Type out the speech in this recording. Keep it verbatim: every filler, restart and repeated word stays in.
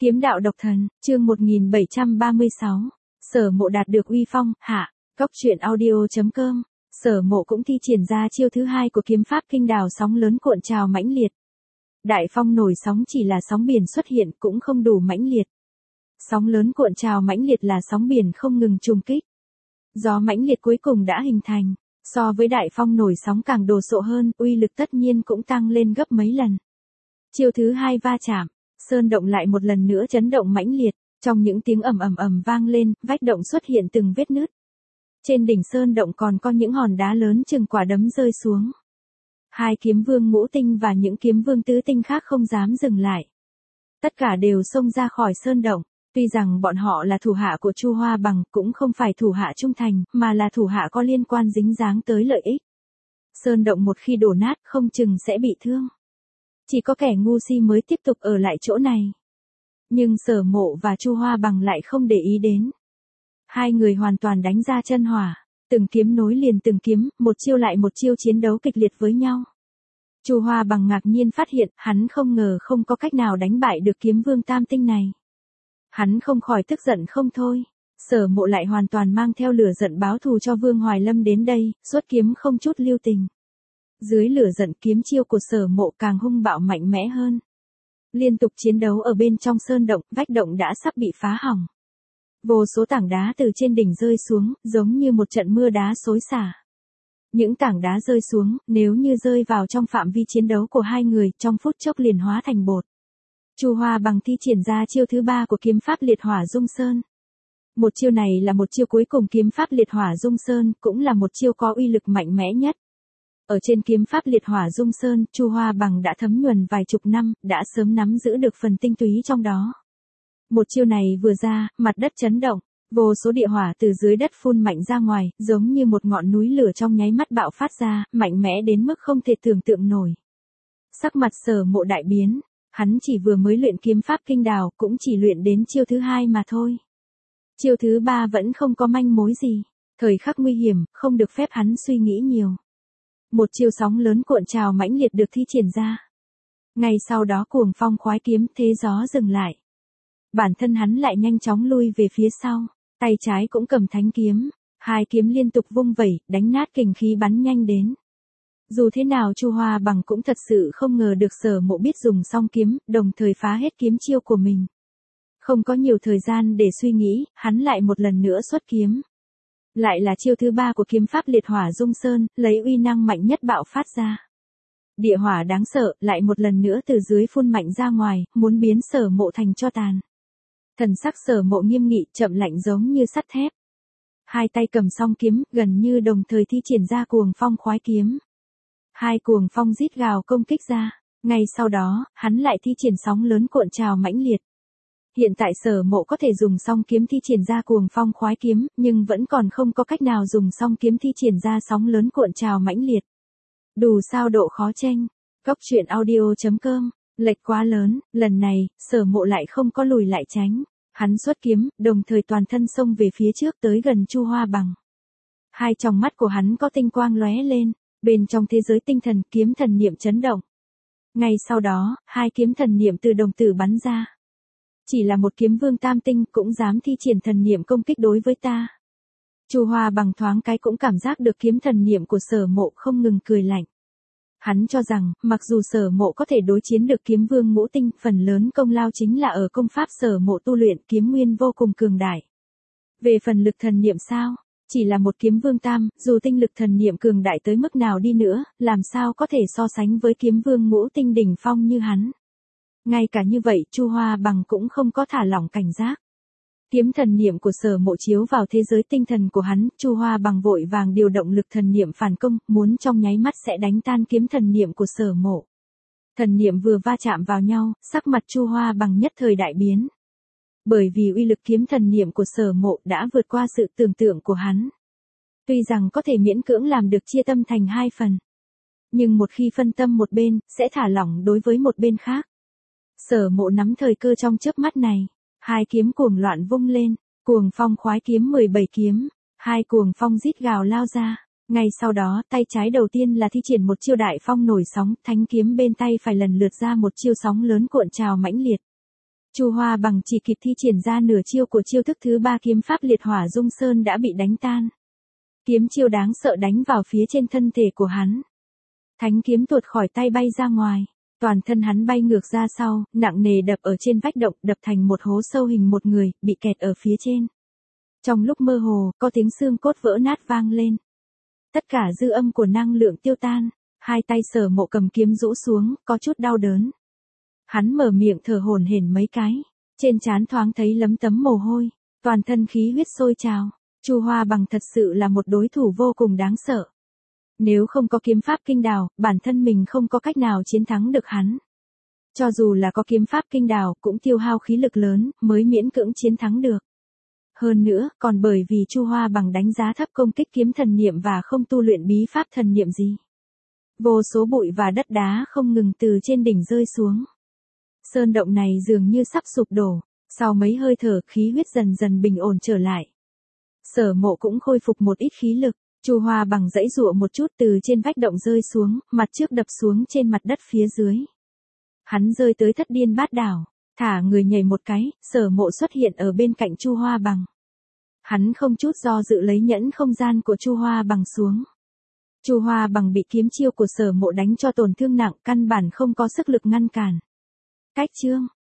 Kiếm đạo độc thần, chương một nghìn bảy trăm ba mươi sáu. Sở Mộ đạt được uy phong, hạ. Cóc truyện audio chấm com. Sở Mộ cũng thi triển ra chiêu thứ hai của kiếm pháp kinh đào sóng lớn cuộn trào mãnh liệt. Đại phong nổi sóng chỉ là sóng biển xuất hiện cũng không đủ mãnh liệt. Sóng lớn cuộn trào mãnh liệt là sóng biển không ngừng trùng kích. Gió mãnh liệt cuối cùng đã hình thành, so với đại phong nổi sóng càng đồ sộ hơn, uy lực tất nhiên cũng tăng lên gấp mấy lần. Chiêu thứ hai va chạm, sơn động lại một lần nữa chấn động mãnh liệt, trong những tiếng ầm ầm ầm vang lên, vách động xuất hiện từng vết nứt. Trên đỉnh sơn động còn có những hòn đá lớn chừng quả đấm rơi xuống. Hai kiếm vương ngũ tinh và những kiếm vương tứ tinh khác không dám dừng lại. Tất cả đều xông ra khỏi sơn động, tuy rằng bọn họ là thủ hạ của Chu Hoa Bằng, cũng không phải thủ hạ trung thành, mà là thủ hạ có liên quan dính dáng tới lợi ích. Sơn động một khi đổ nát không chừng sẽ bị thương. Chỉ có kẻ ngu si mới tiếp tục ở lại chỗ này. Nhưng Sở Mộ và Chu Hoa Bằng lại không để ý đến. Hai người hoàn toàn đánh ra chân hỏa, từng kiếm nối liền từng kiếm, một chiêu lại một chiêu chiến đấu kịch liệt với nhau. Chu Hoa Bằng ngạc nhiên phát hiện, hắn không ngờ không có cách nào đánh bại được kiếm vương tam tinh này. Hắn không khỏi tức giận không thôi. Sở Mộ lại hoàn toàn mang theo lửa giận báo thù cho Vương Hoài Lâm đến đây, xuất kiếm không chút lưu tình. Dưới lửa giận kiếm chiêu của Sở Mộ càng hung bạo mạnh mẽ hơn. Liên tục chiến đấu ở bên trong sơn động, vách động đã sắp bị phá hỏng. Vô số tảng đá từ trên đỉnh rơi xuống, giống như một trận mưa đá xối xả. Những tảng đá rơi xuống, nếu như rơi vào trong phạm vi chiến đấu của hai người, trong phút chốc liền hóa thành bột. Chu Hoa Bằng thi triển ra chiêu thứ ba của kiếm pháp liệt hỏa dung sơn. Một chiêu này là một chiêu cuối cùng kiếm pháp liệt hỏa dung sơn, cũng là một chiêu có uy lực mạnh mẽ nhất. Ở trên kiếm pháp liệt hỏa dung sơn, Chu Hoa Bằng đã thấm nhuần vài chục năm, đã sớm nắm giữ được phần tinh túy trong đó. Một chiêu này vừa ra, mặt đất chấn động, vô số địa hỏa từ dưới đất phun mạnh ra ngoài, giống như một ngọn núi lửa trong nháy mắt bạo phát ra, mạnh mẽ đến mức không thể tưởng tượng nổi. Sắc mặt Sở Mộ đại biến, hắn chỉ vừa mới luyện kiếm pháp kinh đào, cũng chỉ luyện đến chiêu thứ hai mà thôi. Chiêu thứ ba vẫn không có manh mối gì, thời khắc nguy hiểm, không được phép hắn suy nghĩ nhiều. Một chiêu sóng lớn cuộn trào mãnh liệt được thi triển ra. Ngay sau đó cuồng phong khoái kiếm thế gió dừng lại. Bản thân hắn lại nhanh chóng lui về phía sau, tay trái cũng cầm thánh kiếm, hai kiếm liên tục vung vẩy, đánh nát kình khí bắn nhanh đến. Dù thế nào Chu Hoa Bằng cũng thật sự không ngờ được Sở Mộ biết dùng song kiếm, đồng thời phá hết kiếm chiêu của mình. Không có nhiều thời gian để suy nghĩ, hắn lại một lần nữa xuất kiếm. Lại là chiêu thứ ba của kiếm pháp liệt hỏa dung sơn, lấy uy năng mạnh nhất bạo phát ra. Địa hỏa đáng sợ, lại một lần nữa từ dưới phun mạnh ra ngoài, muốn biến Sở Mộ thành tro tàn. Thần sắc Sở Mộ nghiêm nghị, chậm lạnh giống như sắt thép. Hai tay cầm song kiếm, gần như đồng thời thi triển ra cuồng phong khoái kiếm. Hai cuồng phong rít gào công kích ra, ngay sau đó, hắn lại thi triển sóng lớn cuộn trào mãnh liệt. Hiện tại Sở Mộ có thể dùng song kiếm thi triển ra cuồng phong khoái kiếm, nhưng vẫn còn không có cách nào dùng song kiếm thi triển ra sóng lớn cuộn trào mãnh liệt. Đủ sao độ khó tranh. Cóc truyện audio chấm com. Lệch quá lớn, lần này, Sở Mộ lại không có lùi lại tránh. Hắn xuất kiếm, đồng thời toàn thân xông về phía trước tới gần Chu Hoa Bằng. Hai tròng mắt của hắn có tinh quang lóe lên, bên trong thế giới tinh thần kiếm thần niệm chấn động. Ngay sau đó, hai kiếm thần niệm từ đồng tử bắn ra. Chỉ là một kiếm vương tam tinh cũng dám thi triển thần niệm công kích đối với ta. Chu Hoa Bằng thoáng cái cũng cảm giác được kiếm thần niệm của Sở Mộ không ngừng cười lạnh. Hắn cho rằng, mặc dù Sở Mộ có thể đối chiến được kiếm vương ngũ tinh, phần lớn công lao chính là ở công pháp Sở Mộ tu luyện kiếm nguyên vô cùng cường đại. Về phần lực thần niệm sao? Chỉ là một kiếm vương tam, dù tinh lực thần niệm cường đại tới mức nào đi nữa, làm sao có thể so sánh với kiếm vương ngũ tinh đỉnh phong như hắn. Ngay cả như vậy, Chu Hoa Bằng cũng không có thả lỏng cảnh giác. Kiếm thần niệm của Sở Mộ chiếu vào thế giới tinh thần của hắn, Chu Hoa Bằng vội vàng điều động lực thần niệm phản công, muốn trong nháy mắt sẽ đánh tan kiếm thần niệm của Sở Mộ. Thần niệm vừa va chạm vào nhau, sắc mặt Chu Hoa Bằng nhất thời đại biến. Bởi vì uy lực kiếm thần niệm của Sở Mộ đã vượt qua sự tưởng tượng của hắn. Tuy rằng có thể miễn cưỡng làm được chia tâm thành hai phần, nhưng một khi phân tâm một bên, sẽ thả lỏng đối với một bên khác. Sở Mộ nắm thời cơ trong chớp mắt này, hai kiếm cuồng loạn vung lên, cuồng phong khoái kiếm mười bảy kiếm, hai cuồng phong rít gào lao ra. Ngay sau đó, tay trái đầu tiên là thi triển một chiêu đại phong nổi sóng, thánh kiếm bên tay phải lần lượt ra một chiêu sóng lớn cuộn trào mãnh liệt. Chu Hoa Bằng chỉ kịp thi triển ra nửa chiêu của chiêu thức thứ ba kiếm pháp liệt hỏa dung sơn đã bị đánh tan. Kiếm chiêu đáng sợ đánh vào phía trên thân thể của hắn. Thánh kiếm tuột khỏi tay bay ra ngoài, toàn thân hắn bay ngược ra sau, nặng nề đập ở trên vách động, đập thành một hố sâu hình một người, bị kẹt ở phía trên. Trong lúc mơ hồ, có tiếng xương cốt vỡ nát vang lên. Tất cả dư âm của năng lượng tiêu tan, hai tay Sở Mộ cầm kiếm rũ xuống, có chút đau đớn. Hắn mở miệng thở hổn hển mấy cái, trên trán thoáng thấy lấm tấm mồ hôi, toàn thân khí huyết sôi trào. Chu Hoa Bằng thật sự là một đối thủ vô cùng đáng sợ. Nếu không có kiếm pháp kinh đào, bản thân mình không có cách nào chiến thắng được hắn. Cho dù là có kiếm pháp kinh đào, cũng tiêu hao khí lực lớn, mới miễn cưỡng chiến thắng được. Hơn nữa, còn bởi vì Chu Hoa Bằng đánh giá thấp công kích kiếm thần niệm và không tu luyện bí pháp thần niệm gì. Vô số bụi và đất đá không ngừng từ trên đỉnh rơi xuống. Sơn động này dường như sắp sụp đổ, sau mấy hơi thở khí huyết dần dần bình ổn trở lại. Sở Mộ cũng khôi phục một ít khí lực, Chu Hoa Bằng giãy giụa một chút từ trên vách động rơi xuống, mặt trước đập xuống trên mặt đất phía dưới. Hắn rơi tới thất điên bát đảo, thả người nhảy một cái, Sở Mộ xuất hiện ở bên cạnh Chu Hoa Bằng. Hắn không chút do dự lấy nhẫn không gian của Chu Hoa Bằng xuống. Chu Hoa Bằng bị kiếm chiêu của Sở Mộ đánh cho tổn thương nặng, căn bản không có sức lực ngăn cản. Cách chương